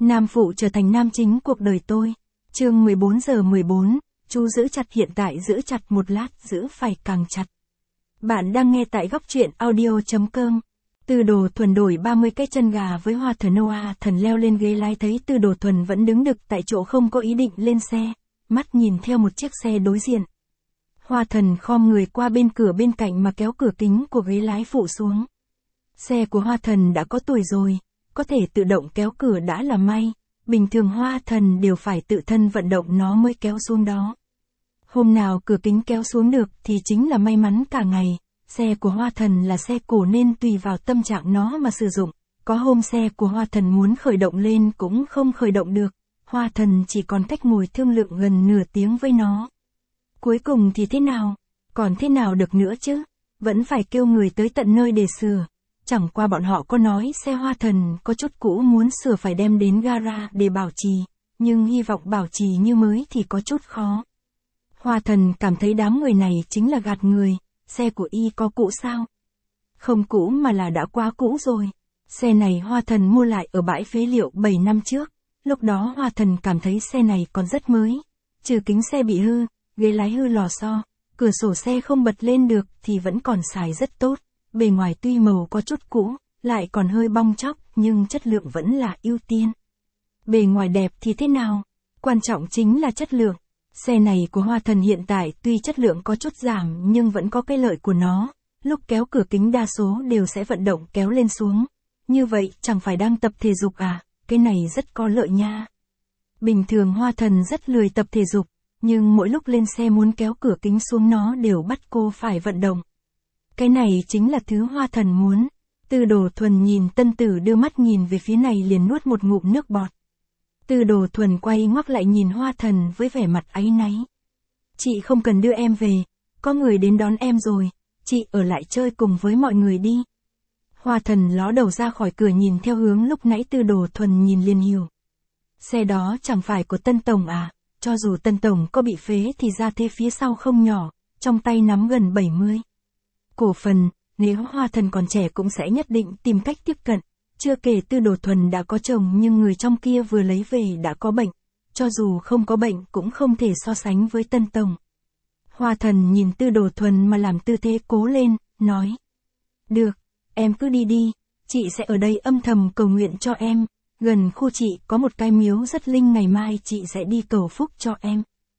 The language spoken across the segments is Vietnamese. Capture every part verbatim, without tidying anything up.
Nam phụ trở thành nam chính cuộc đời tôi. Chương mười bốn giờ mười bốn, chú giữ chặt hiện tại giữ chặt một lát giữ phải càng chặt. Bạn đang nghe tại góc truyện audio.com. Tư Đồ Thuần đổi ba mươi cái chân gà với Hoa Thần. Noah Thần leo lên ghế lái thấy Tư Đồ Thuần vẫn đứng đực tại chỗ không có ý định lên xe, mắt nhìn theo một chiếc xe đối diện. Hoa Thần khom người qua bên cửa bên cạnh mà kéo cửa kính của ghế lái phụ xuống. Xe của Hoa Thần đã có tuổi rồi, có thể tự động kéo cửa đã là may, bình thường Hoa Thần đều phải tự thân vận động nó mới kéo xuống đó. Hôm nào cửa kính kéo xuống được thì chính là may mắn cả ngày. Xe của Hoa Thần là xe cổ nên tùy vào tâm trạng nó mà sử dụng, có hôm xe của Hoa Thần muốn khởi động lên cũng không khởi động được, Hoa Thần chỉ còn cách ngồi thương lượng gần nửa tiếng với nó. Cuối cùng thì thế nào? Còn thế nào được nữa chứ? Vẫn phải kêu người tới tận nơi để sửa. Chẳng qua bọn họ có nói xe Hoa Thần có chút cũ muốn sửa phải đem đến gara để bảo trì, nhưng hy vọng bảo trì như mới thì có chút khó. Hoa Thần cảm thấy đám người này chính là gạt người. Xe của y có cũ sao? Không cũ mà là đã quá cũ rồi. Xe này Hoa Thần mua lại ở bãi phế liệu bảy năm trước. Lúc đó Hoa Thần cảm thấy xe này còn rất mới. Trừ kính xe bị hư, ghế lái hư lò xo, cửa sổ xe không bật lên được thì vẫn còn xài rất tốt. Bề ngoài tuy màu có chút cũ, lại còn hơi bong tróc nhưng chất lượng vẫn là ưu tiên. Bề ngoài đẹp thì thế nào? Quan trọng chính là chất lượng. Xe này của Hoa Thần hiện tại tuy chất lượng có chút giảm nhưng vẫn có cái lợi của nó, lúc kéo cửa kính đa số đều sẽ vận động kéo lên xuống. Như vậy chẳng phải đang tập thể dục à, cái này rất có lợi nha. Bình thường Hoa Thần rất lười tập thể dục, nhưng mỗi lúc lên xe muốn kéo cửa kính xuống nó đều bắt cô phải vận động. Cái này chính là thứ Hoa Thần muốn. Tư Đồ Thuần nhìn Tân Tử đưa mắt nhìn về phía này liền nuốt một ngụm nước bọt. Tư Đồ Thuần quay ngoắc lại nhìn Hoa Thần với vẻ mặt áy náy. Chị không cần đưa em về, có người đến đón em rồi, chị ở lại chơi cùng với mọi người đi. Hoa Thần ló đầu ra khỏi cửa nhìn theo hướng lúc nãy Tư Đồ Thuần nhìn liền hiểu. Xe đó chẳng phải của Tân Tổng à, cho dù Tân Tổng có bị phế thì ra thế phía sau không nhỏ, trong tay nắm gần bảy mươi cổ phần, nếu Hoa Thần còn trẻ cũng sẽ nhất định tìm cách tiếp cận. Chưa kể Tư Đồ Thuần đã có chồng nhưng người trong kia vừa lấy về đã có bệnh, cho dù không có bệnh cũng không thể so sánh với Tân Tổng. Hoa Thần nhìn Tư Đồ Thuần mà làm tư thế cố lên, nói. Được, em cứ đi đi, chị sẽ ở đây âm thầm cầu nguyện cho em, gần khu chị có một cái miếu rất linh ngày mai chị sẽ đi cầu phúc cho em.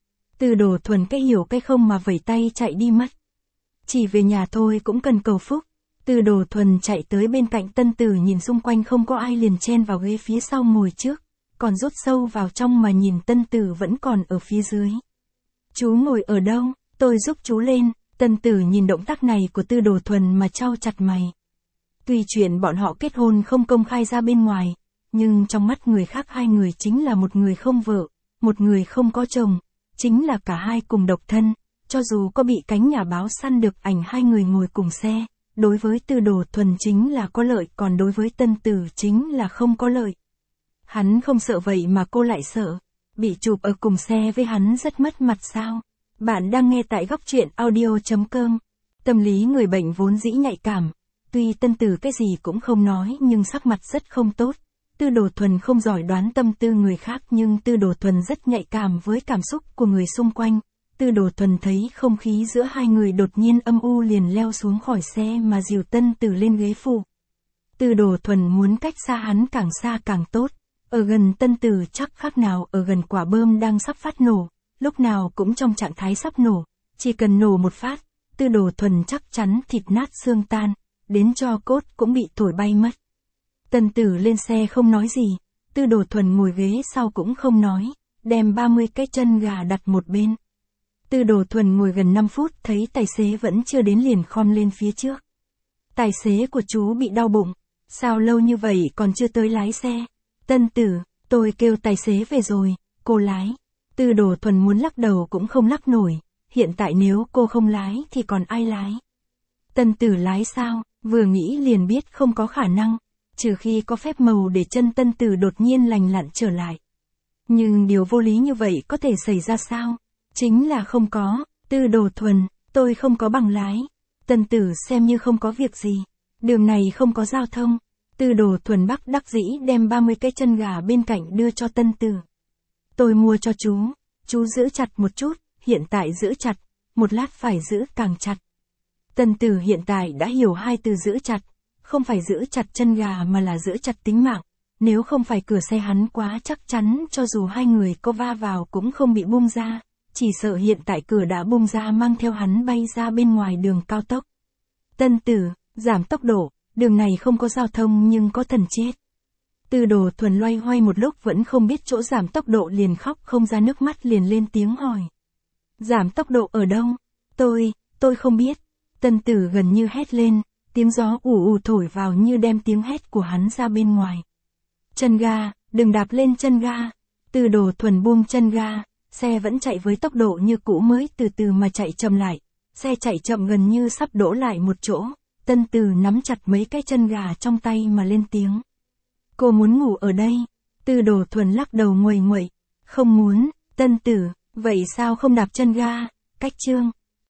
Tư Đồ Thuần cái hiểu cái không mà vẩy tay chạy đi mất. Chỉ về nhà thôi cũng cần cầu phúc. Tư Đồ Thuần chạy tới bên cạnh Tân Tử nhìn xung quanh không có ai liền chen vào ghế phía sau ngồi trước, còn rút sâu vào trong mà nhìn Tân Tử vẫn còn ở phía dưới. Chú ngồi ở đâu, tôi giúp chú lên. Tân Tử nhìn động tác này của Tư Đồ Thuần mà chau chặt mày. Tuy chuyện bọn họ kết hôn không công khai ra bên ngoài, nhưng trong mắt người khác hai người chính là một người không vợ, một người không có chồng, chính là cả hai cùng độc thân, cho dù có bị cánh nhà báo săn được ảnh hai người ngồi cùng xe. Đối với Tư Đồ Thuần chính là có lợi còn đối với Tân Tử chính là không có lợi. Hắn không sợ vậy mà cô lại sợ. Bị chụp ở cùng xe với hắn rất mất mặt sao? Bạn đang nghe tại góc truyện audio.com. Tâm lý người bệnh vốn dĩ nhạy cảm. Tuy Tân Tử cái gì cũng không nói nhưng sắc mặt rất không tốt. Tư Đồ Thuần không giỏi đoán tâm tư người khác nhưng Tư Đồ Thuần rất nhạy cảm với cảm xúc của người xung quanh. Tư Đồ Thuần thấy không khí giữa hai người đột nhiên âm u liền leo xuống khỏi xe mà dìu Tân Tử lên ghế phụ. Tư Đồ Thuần muốn cách xa hắn càng xa càng tốt, ở gần Tân Tử chắc khác nào ở gần quả bơm đang sắp phát nổ, lúc nào cũng trong trạng thái sắp nổ, chỉ cần nổ một phát, Tư Đồ Thuần chắc chắn thịt nát xương tan, đến tro cốt cũng bị thổi bay mất. Tân Tử lên xe không nói gì, Tư Đồ Thuần ngồi ghế sau cũng không nói, đem ba mươi cái chân gà đặt một bên. Tư Đồ Thuần ngồi gần năm phút thấy tài xế vẫn chưa đến liền khom lên phía trước. Tài xế của chú bị đau bụng, sao lâu như vậy còn chưa tới lái xe? Tân Tử, tôi kêu tài xế về rồi, cô lái. Tư Đồ Thuần muốn lắc đầu cũng không lắc nổi, hiện tại nếu cô không lái thì còn ai lái? Tân Tử lái sao, vừa nghĩ liền biết không có khả năng, trừ khi có phép màu để chân Tân Tử đột nhiên lành lặn trở lại. Nhưng điều vô lý như vậy có thể xảy ra sao? Chính là không có. Tư Đồ Thuần, tôi không có bằng lái. Tân Tử xem như không có việc gì. Đường này không có giao thông. Tư Đồ Thuần Bắc đắc dĩ đem ba mươi cái chân gà bên cạnh đưa cho Tân Tử. Tôi mua cho chú, chú giữ chặt một chút, hiện tại giữ chặt, một lát phải giữ càng chặt. Tân Tử hiện tại đã hiểu hai từ giữ chặt, không phải giữ chặt chân gà mà là giữ chặt tính mạng. Nếu không phải cửa xe hắn quá chắc chắn cho dù hai người có va vào cũng không bị bung ra, chỉ sợ hiện tại cửa đã bung ra mang theo hắn bay ra bên ngoài đường cao tốc. Tân Tử, giảm tốc độ, đường này không có giao thông nhưng có thần chết. Tư Đồ Thuần loay hoay một lúc vẫn không biết chỗ giảm tốc độ liền khóc không ra nước mắt liền lên tiếng hỏi. Giảm tốc độ ở đâu? Tôi, tôi không biết. Tân Tử gần như hét lên, tiếng gió ù ù thổi vào như đem tiếng hét của hắn ra bên ngoài. Chân ga, đừng đạp lên chân ga. Tư Đồ Thuần buông chân ga, xe vẫn chạy với tốc độ như cũ mới từ từ mà chạy chậm lại. Xe chạy chậm gần như sắp đổ lại một chỗ. Tân Tử nắm chặt mấy cái chân gà trong tay mà lên tiếng. Cô muốn ngủ ở đây. Tư Đồ Thuần lắc đầu nguầy nguậy. Không muốn. Tân Tử, vậy sao không đạp chân ga? Cách chương.